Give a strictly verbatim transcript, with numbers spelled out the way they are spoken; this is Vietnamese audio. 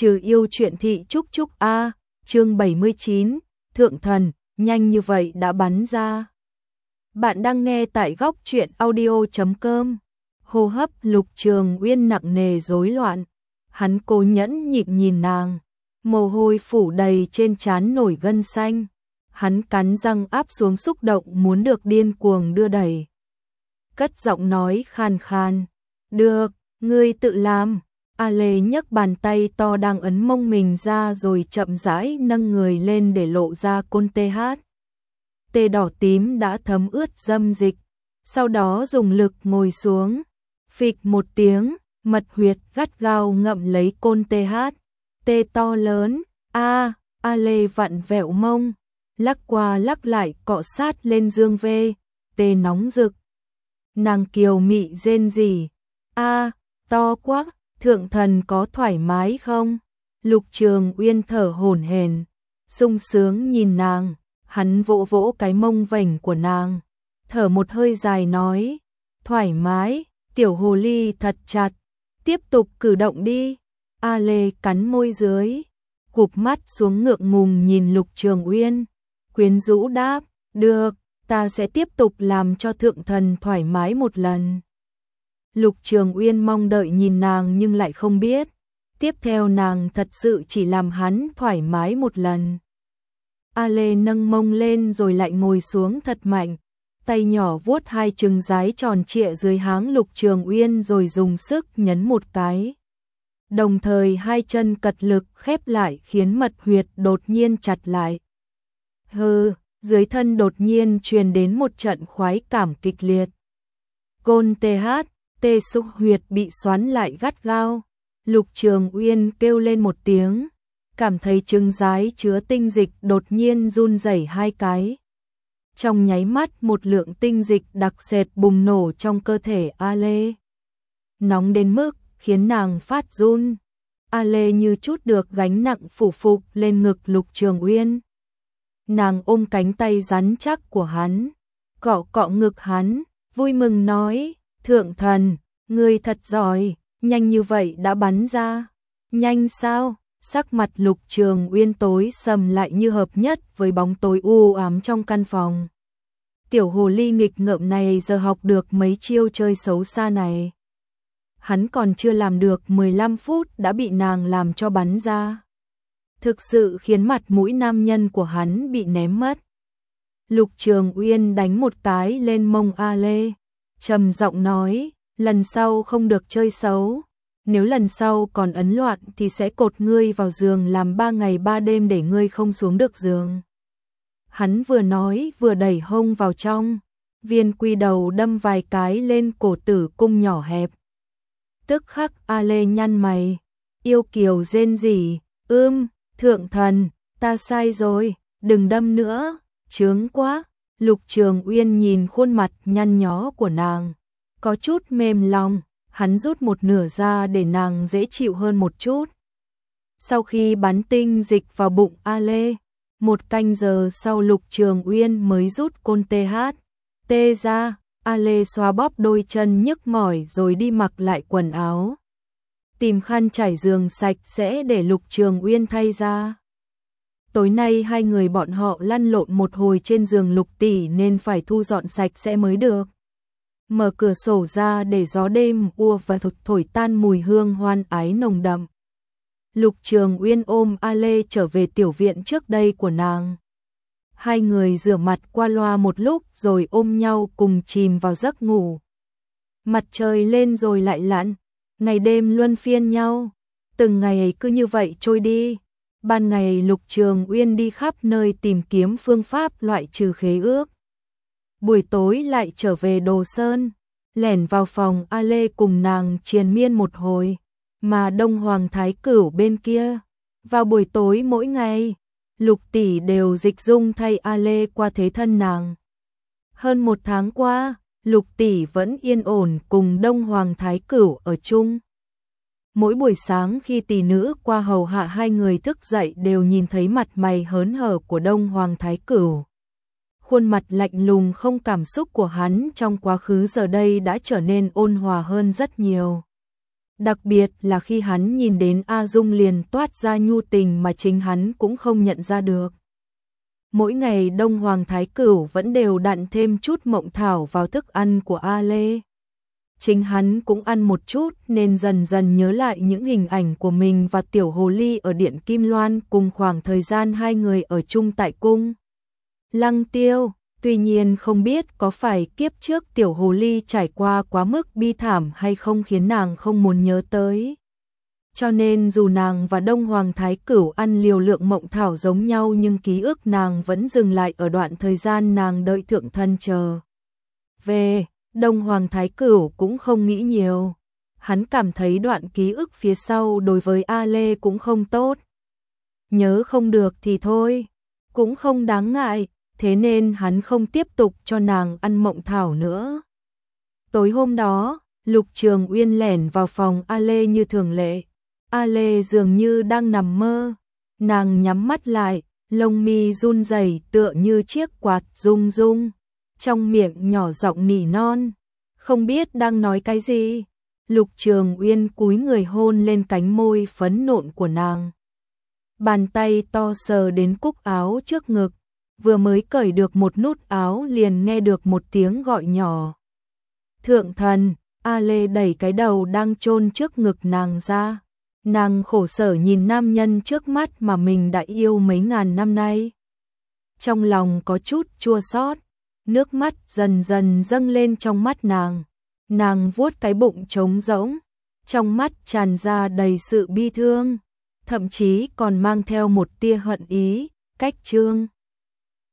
Trừ yêu truyện thị Trúc Trúc A, chương bảy mươi chín, Thượng Thần, nhanh như vậy đã bắn ra. Bạn đang nghe tại góc truyện audio chấm com. Hô hấp Lục Trường Uyên nặng nề rối loạn, hắn cố nhẫn nhịn nhìn nàng, mồ hôi phủ đầy trên trán nổi gân xanh, hắn cắn răng áp xuống xúc động muốn được điên cuồng đưa đẩy. Cất giọng nói khan khan, "Được, ngươi tự làm." A Lê nhấc bàn tay to đang ấn mông mình ra rồi chậm rãi nâng người lên để lộ ra côn tê hát. Tê đỏ tím đã thấm ướt dâm dịch, sau đó dùng lực ngồi xuống, phịch một tiếng, mật huyệt gắt gao ngậm lấy côn tê hát. Tê to lớn, a, A Lê vặn vẹo mông, lắc qua lắc lại cọ sát lên dương vê, tê nóng rực. Nàng kiều mị rên rỉ, a, to quá. Thượng thần có thoải mái không? Lục Trường Uyên thở hổn hển, sung sướng nhìn nàng, hắn vỗ vỗ cái mông vểnh của nàng, thở một hơi dài nói, thoải mái, tiểu hồ ly thật chặt, tiếp tục cử động đi. A Lê cắn môi dưới, cụp mắt xuống ngượng ngùng nhìn Lục Trường Uyên, quyến rũ đáp, được, ta sẽ tiếp tục làm cho thượng thần thoải mái một lần. Lục Trường Uyên mong đợi nhìn nàng nhưng lại không biết, tiếp theo nàng thật sự chỉ làm hắn thoải mái một lần. A Lê nâng mông lên rồi lại ngồi xuống thật mạnh, tay nhỏ vuốt hai trứng giái tròn trịa dưới háng Lục Trường Uyên rồi dùng sức nhấn một cái. Đồng thời hai chân cật lực khép lại khiến mật huyệt đột nhiên chặt lại. Hừ, dưới thân đột nhiên truyền đến một trận khoái cảm kịch liệt. Côn tê hát. Tê xúc huyệt bị xoắn lại gắt gao, Lục Trường Uyên kêu lên một tiếng, cảm thấy trứng giái chứa tinh dịch đột nhiên run rẩy hai cái. Trong nháy mắt một lượng tinh dịch đặc sệt bùng nổ trong cơ thể A Lê. Nóng đến mức khiến nàng phát run. A Lê như chút được gánh nặng phủ phục lên ngực Lục Trường Uyên. Nàng ôm cánh tay rắn chắc của hắn, cọ cọ ngực hắn, vui mừng nói, Thượng thần, ngươi thật giỏi, nhanh như vậy đã bắn ra. Nhanh sao? Sắc mặt Lục Trường Uyên tối sầm lại như hợp nhất với bóng tối u ám trong căn phòng. Tiểu hồ ly nghịch ngợm này giờ học được mấy chiêu chơi xấu xa này. Hắn còn chưa làm được mười lăm phút đã bị nàng làm cho bắn ra. Thực sự khiến mặt mũi nam nhân của hắn bị ném mất. Lục Trường Uyên đánh một cái lên mông A Lê, trầm giọng nói, lần sau không được chơi xấu, nếu lần sau còn ấn loạn thì sẽ cột ngươi vào giường làm ba ngày ba đêm để ngươi không xuống được giường. Hắn vừa nói vừa đẩy hông vào trong, viên quy đầu đâm vài cái lên cổ tử cung nhỏ hẹp. Tức khắc A Lê nhăn mày, yêu kiều rên rỉ, ưm, thượng thần, ta sai rồi, đừng đâm nữa, chướng quá. Lục Trường Uyên nhìn khuôn mặt nhăn nhó của nàng, có chút mềm lòng, hắn rút một nửa ra để nàng dễ chịu hơn một chút. Sau khi bắn tinh dịch vào bụng A Lê, một canh giờ sau Lục Trường Uyên mới rút côn tê hát. Tê ra, A Lê xoa bóp đôi chân nhức mỏi rồi đi mặc lại quần áo. Tìm khăn trải giường sạch sẽ để Lục Trường Uyên thay ra. Tối nay hai người bọn họ lăn lộn một hồi trên giường Lục tỷ nên phải thu dọn sạch sẽ mới được. Mở cửa sổ ra để gió đêm ùa và thổi, thổi tan mùi hương hoan ái nồng đậm. Lục Trường Uyên ôm A Lê trở về tiểu viện trước đây của nàng. Hai người rửa mặt qua loa một lúc rồi ôm nhau cùng chìm vào giấc ngủ. Mặt trời lên rồi lại lặn, ngày đêm luân phiên nhau, từng ngày cứ như vậy trôi đi. Ban ngày Lục Trường Uyên đi khắp nơi tìm kiếm phương pháp loại trừ khế ước. Buổi tối lại trở về Đồ Sơn, lẻn vào phòng A Lê cùng nàng triền miên một hồi, mà Đông Hoàng Thái Cửu bên kia. Vào buổi tối mỗi ngày, Lục tỷ đều dịch dung thay A Lê qua thế thân nàng. Hơn một tháng qua, Lục tỷ vẫn yên ổn cùng Đông Hoàng Thái Cửu ở chung. Mỗi buổi sáng khi tỷ nữ qua hầu hạ hai người thức dậy đều nhìn thấy mặt mày hớn hở của Đông Hoàng Thái Cửu. Khuôn mặt lạnh lùng không cảm xúc của hắn trong quá khứ giờ đây đã trở nên ôn hòa hơn rất nhiều. Đặc biệt là khi hắn nhìn đến A Dung liền toát ra nhu tình mà chính hắn cũng không nhận ra được. Mỗi ngày Đông Hoàng Thái Cửu vẫn đều đặn thêm chút mộng thảo vào thức ăn của A Lê. Chính hắn cũng ăn một chút nên dần dần nhớ lại những hình ảnh của mình và tiểu hồ ly ở Điện Kim Loan cùng khoảng thời gian hai người ở chung tại cung Lăng Tiêu. Tuy nhiên không biết có phải kiếp trước tiểu hồ ly trải qua quá mức bi thảm hay không khiến nàng không muốn nhớ tới. Cho nên dù nàng và Đông Hoàng Thái Cửu ăn liều lượng mộng thảo giống nhau nhưng ký ức nàng vẫn dừng lại ở đoạn thời gian nàng đợi thượng thân chờ về. Đông Hoàng Thái Cửu cũng không nghĩ nhiều. Hắn cảm thấy đoạn ký ức phía sau đối với A Lê cũng không tốt. Nhớ không được thì thôi, cũng không đáng ngại, thế nên hắn không tiếp tục cho nàng ăn mộng thảo nữa. Tối hôm đó, Lục Trường Uyên lẻn vào phòng A Lê như thường lệ. A Lê dường như đang nằm mơ, nàng nhắm mắt lại, lông mi run rẩy tựa như chiếc quạt rung rung, trong miệng nhỏ giọng nỉ non, không biết đang nói cái gì. Lục Trường Uyên cúi người hôn lên cánh môi phấn nộn của nàng. Bàn tay to sờ đến cúc áo trước ngực, vừa mới cởi được một nút áo liền nghe được một tiếng gọi nhỏ. Thượng thần. A Lê đẩy cái đầu đang chôn trước ngực nàng ra. Nàng khổ sở nhìn nam nhân trước mắt mà mình đã yêu mấy ngàn năm nay. Trong lòng có chút chua xót, nước mắt dần dần dâng lên trong mắt nàng. Nàng vuốt cái bụng trống rỗng, trong mắt tràn ra đầy sự bi thương, thậm chí còn mang theo một tia hận ý. Cách Trương